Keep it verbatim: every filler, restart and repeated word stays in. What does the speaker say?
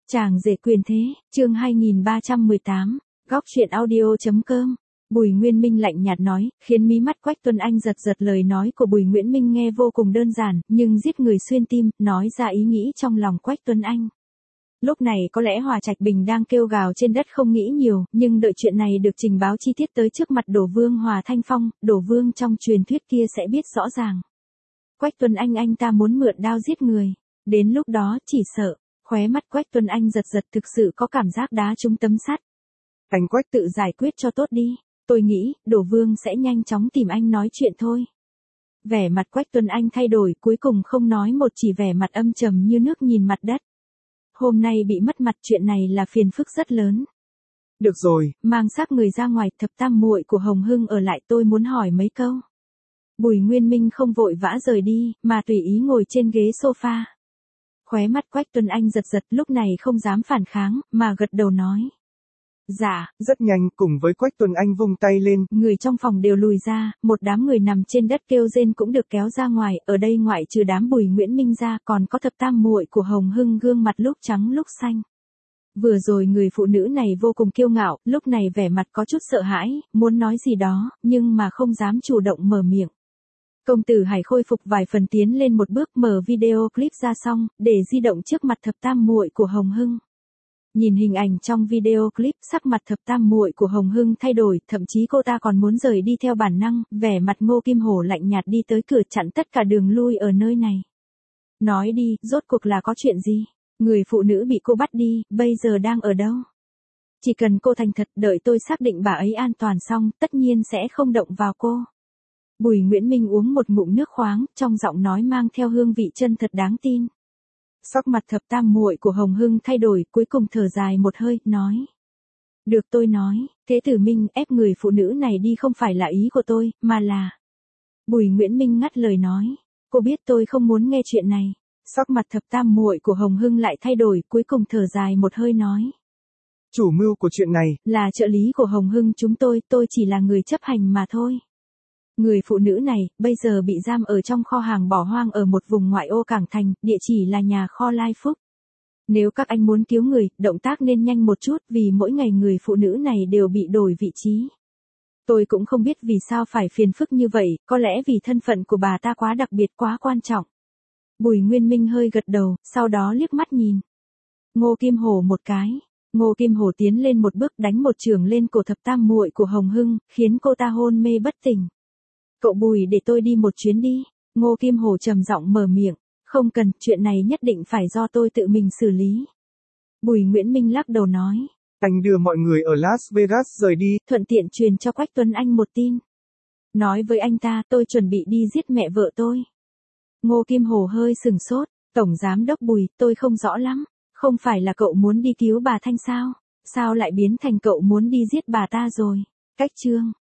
Chàng rể quyền thế, chương hai nghìn ba trăm mười tám, góc truyện audio.com. Bùi Nguyên Minh lạnh nhạt nói, khiến mí mắt Quách Tuấn Anh giật giật. Lời nói của Bùi Nguyễn Minh nghe vô cùng đơn giản, nhưng giết người xuyên tim, nói ra ý nghĩ trong lòng Quách Tuấn Anh. Lúc này có lẽ Hòa Trạch Bình đang kêu gào trên đất không nghĩ nhiều, nhưng đợi chuyện này được trình báo chi tiết tới trước mặt Đổ Vương Hòa Thanh Phong, Đổ Vương trong truyền thuyết kia sẽ biết rõ ràng. Quách Tuấn Anh anh ta muốn mượn đao giết người, đến lúc đó chỉ sợ. Khóe mắt Quách Tuấn Anh giật giật, thực sự có cảm giác đá trúng tấm sắt. Anh Quách tự giải quyết cho tốt đi, tôi nghĩ, Đổ Vương sẽ nhanh chóng tìm anh nói chuyện thôi. Vẻ mặt Quách Tuấn Anh thay đổi, cuối cùng không nói một, chỉ vẻ mặt âm trầm như nước nhìn mặt đất. Hôm nay bị mất mặt, chuyện này là phiền phức rất lớn. Được rồi, mang xác người ra ngoài, thập tam muội của Hồng Hưng ở lại, tôi muốn hỏi mấy câu. Bùi Nguyên Minh không vội vã rời đi, mà tùy ý ngồi trên ghế sofa. Khóe mắt Quách Tuấn Anh giật giật, lúc này không dám phản kháng, mà gật đầu nói. Dạ. Rất nhanh, cùng với Quách Tuấn Anh vung tay lên. Người trong phòng đều lùi ra, một đám người nằm trên đất kêu rên cũng được kéo ra ngoài, ở đây ngoại trừ đám Bùi Nguyễn Minh ra, còn có thập tam muội của Hồng Hưng gương mặt lúc trắng lúc xanh. Vừa rồi người phụ nữ này vô cùng kiêu ngạo, lúc này vẻ mặt có chút sợ hãi, muốn nói gì đó, nhưng mà không dám chủ động mở miệng. Công tử Hải khôi phục vài phần, tiến lên một bước, mở video clip ra xong, để di động trước mặt thập tam muội của Hồng Hưng. Nhìn hình ảnh trong video clip, sắc mặt thập tam muội của Hồng Hưng thay đổi, thậm chí cô ta còn muốn rời đi theo bản năng, vẻ mặt Ngô Kim Hổ lạnh nhạt đi tới cửa chặn tất cả đường lui ở nơi này. Nói đi, rốt cuộc là có chuyện gì? Người phụ nữ bị cô bắt đi, bây giờ đang ở đâu? Chỉ cần cô thành thật, đợi tôi xác định bà ấy an toàn xong, tất nhiên sẽ không động vào cô. Bùi Nguyễn Minh uống một ngụm nước khoáng, trong giọng nói mang theo hương vị chân thật đáng tin. Sắc mặt thập tam muội của Hồng Hưng thay đổi, cuối cùng thở dài một hơi, nói. Được, tôi nói, Thế Tử Minh ép người phụ nữ này đi không phải là ý của tôi, mà là... Bùi Nguyễn Minh ngắt lời nói. Cô biết tôi không muốn nghe chuyện này. Sắc mặt thập tam muội của Hồng Hưng lại thay đổi, cuối cùng thở dài một hơi nói. Chủ mưu của chuyện này là trợ lý của Hồng Hưng chúng tôi, tôi chỉ là người chấp hành mà thôi. Người phụ nữ này, bây giờ bị giam ở trong kho hàng bỏ hoang ở một vùng ngoại ô Cảng Thành, địa chỉ là nhà kho Lai Phúc. Nếu các anh muốn cứu người, động tác nên nhanh một chút, vì mỗi ngày người phụ nữ này đều bị đổi vị trí. Tôi cũng không biết vì sao phải phiền phức như vậy, có lẽ vì thân phận của bà ta quá đặc biệt, quá quan trọng. Bùi Nguyên Minh hơi gật đầu, sau đó liếc mắt nhìn Ngô Kim Hổ một cái. Ngô Kim Hổ tiến lên một bước, đánh một chưởng lên cổ thập tam muội của Hồng Hưng, khiến cô ta hôn mê bất tỉnh. Cậu Bùi để tôi đi một chuyến đi. Ngô Kim Hổ trầm giọng mở miệng. Không cần, chuyện này nhất định phải do tôi tự mình xử lý. Bùi Nguyễn Minh lắc đầu nói. Anh đưa mọi người ở Las Vegas rời đi. Thuận tiện truyền cho Quách Tuấn Anh một tin. Nói với anh ta tôi chuẩn bị đi giết mẹ vợ tôi. Ngô Kim Hổ hơi sừng sốt. Tổng giám đốc Bùi, tôi không rõ lắm. Không phải là cậu muốn đi cứu bà Thanh sao? Sao lại biến thành cậu muốn đi giết bà ta rồi? Cách chương.